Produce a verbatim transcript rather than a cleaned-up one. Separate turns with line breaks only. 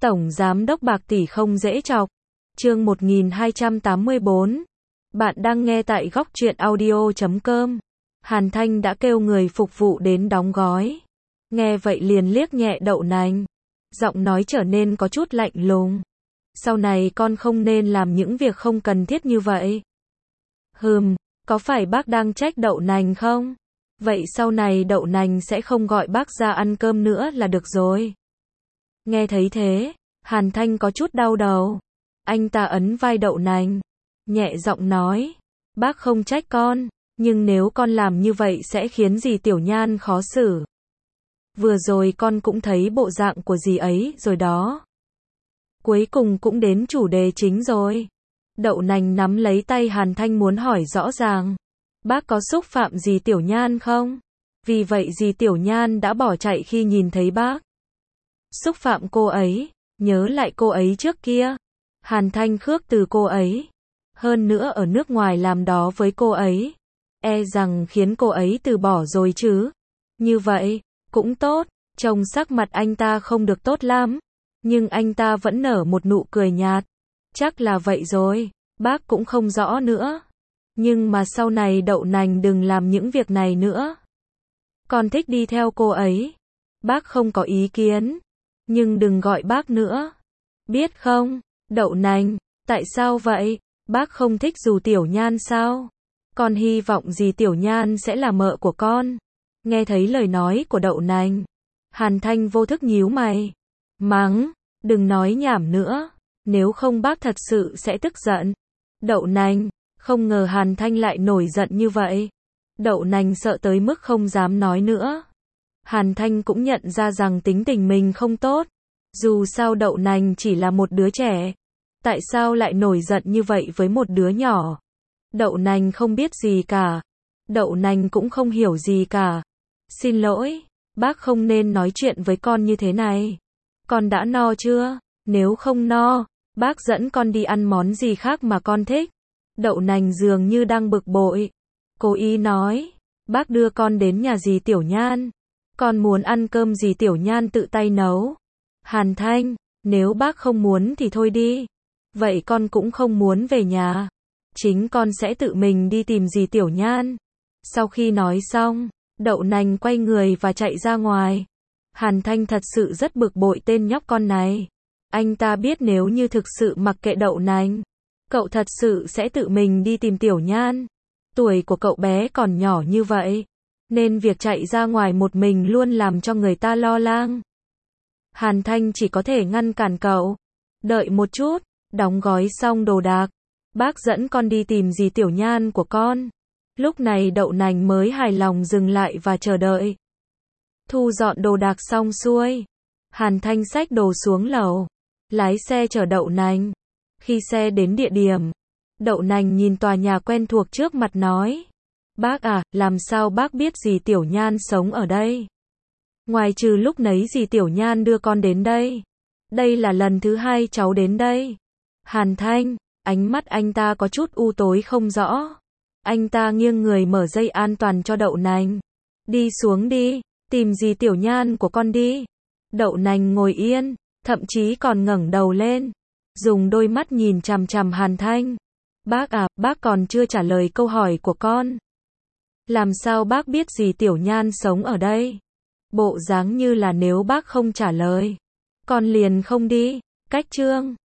Tổng Giám đốc bạc tỷ không dễ chọc. Chương một nghìn hai trăm tám mươi bốn. Bạn đang nghe tại góc truyện audio chấm com. Hàn Thanh đã kêu người phục vụ đến đóng gói. Nghe vậy liền liếc nhẹ Đậu Nành. Giọng nói trở nên có chút lạnh lùng. Sau này con không nên làm những việc không cần thiết như vậy. Hừm, có phải bác đang trách Đậu Nành không? Vậy sau này Đậu Nành sẽ không gọi bác ra ăn cơm nữa là được rồi. Nghe thấy thế, Hàn Thanh có chút đau đầu. Anh ta ấn vai Đậu Nành, nhẹ giọng nói, bác không trách con, nhưng nếu con làm như vậy sẽ khiến dì Tiểu Nhan khó xử. Vừa rồi con cũng thấy bộ dạng của dì ấy rồi đó. Cuối cùng cũng đến chủ đề chính rồi. Đậu Nành nắm lấy tay Hàn Thanh muốn hỏi rõ ràng. Bác có xúc phạm dì Tiểu Nhan không? Vì vậy dì Tiểu Nhan đã bỏ chạy khi nhìn thấy bác. Xúc phạm cô ấy, nhớ lại cô ấy trước kia. Hàn Thanh khước từ cô ấy. Hơn nữa ở nước ngoài làm đó với cô ấy. E rằng khiến cô ấy từ bỏ rồi chứ. Như vậy, cũng tốt. Trông sắc mặt anh ta không được tốt lắm. Nhưng anh ta vẫn nở một nụ cười nhạt. Chắc là vậy rồi, bác cũng không rõ nữa. Nhưng mà sau này Đậu Nành đừng làm những việc này nữa. Con thích đi theo cô ấy. Bác không có ý kiến. Nhưng đừng gọi bác nữa. Biết không, Đậu Nành, tại sao vậy? Bác không thích dù Tiểu Nhan sao? Con hy vọng dì Tiểu Nhan sẽ là mợ của con. Nghe thấy lời nói của Đậu Nành, Hàn Thanh vô thức nhíu mày. Mắng, đừng nói nhảm nữa. Nếu không bác thật sự sẽ tức giận. Đậu Nành, không ngờ Hàn Thanh lại nổi giận như vậy. Đậu Nành sợ tới mức không dám nói nữa. Hàn Thanh cũng nhận ra rằng tính tình mình không tốt. Dù sao Đậu Nành chỉ là một đứa trẻ. Tại sao lại nổi giận như vậy với một đứa nhỏ? Đậu Nành không biết gì cả. Đậu Nành cũng không hiểu gì cả. Xin lỗi, bác không nên nói chuyện với con như thế này. Con đã no chưa? Nếu không no, bác dẫn con đi ăn món gì khác mà con thích. Đậu Nành dường như đang bực bội. Cố ý nói, bác đưa con đến nhà dì Tiểu Nhan. Con muốn ăn cơm dì Tiểu Nhan tự tay nấu. Hàn Thanh, nếu bác không muốn thì thôi đi. Vậy con cũng không muốn về nhà. Chính con sẽ tự mình đi tìm dì Tiểu Nhan. Sau khi nói xong, Đậu Nành quay người và chạy ra ngoài. Hàn Thanh thật sự rất bực bội tên nhóc con này. Anh ta biết nếu như thực sự mặc kệ Đậu Nành, cậu thật sự sẽ tự mình đi tìm Tiểu Nhan. Tuổi của cậu bé còn nhỏ như vậy, nên việc chạy ra ngoài một mình luôn làm cho người ta lo lắng. Hàn Thanh chỉ có thể ngăn cản cậu. Đợi một chút, đóng gói xong đồ đạc. Bác dẫn con đi tìm dì Tiểu Nhan của con. Lúc này Đậu Nành mới hài lòng dừng lại và chờ đợi. Thu dọn đồ đạc xong xuôi, Hàn Thanh xách đồ xuống lầu. Lái xe chở Đậu Nành. Khi xe đến địa điểm, Đậu Nành nhìn tòa nhà quen thuộc trước mặt nói. Bác à, làm sao bác biết dì Tiểu Nhan sống ở đây? Ngoài trừ lúc nấy dì Tiểu Nhan đưa con đến đây. Đây là lần thứ hai cháu đến đây. Hàn Thanh, ánh mắt anh ta có chút u tối không rõ. Anh ta nghiêng người mở dây an toàn cho Đậu Nành. Đi xuống đi, tìm dì Tiểu Nhan của con đi. Đậu Nành ngồi yên, thậm chí còn ngẩng đầu lên, dùng đôi mắt nhìn chằm chằm Hàn Thanh. Bác à, bác còn chưa trả lời câu hỏi của con. Làm sao bác biết dì Tiểu Nhan sống ở đây? Bộ dáng như là nếu bác không trả lời, con liền không đi. Cách chương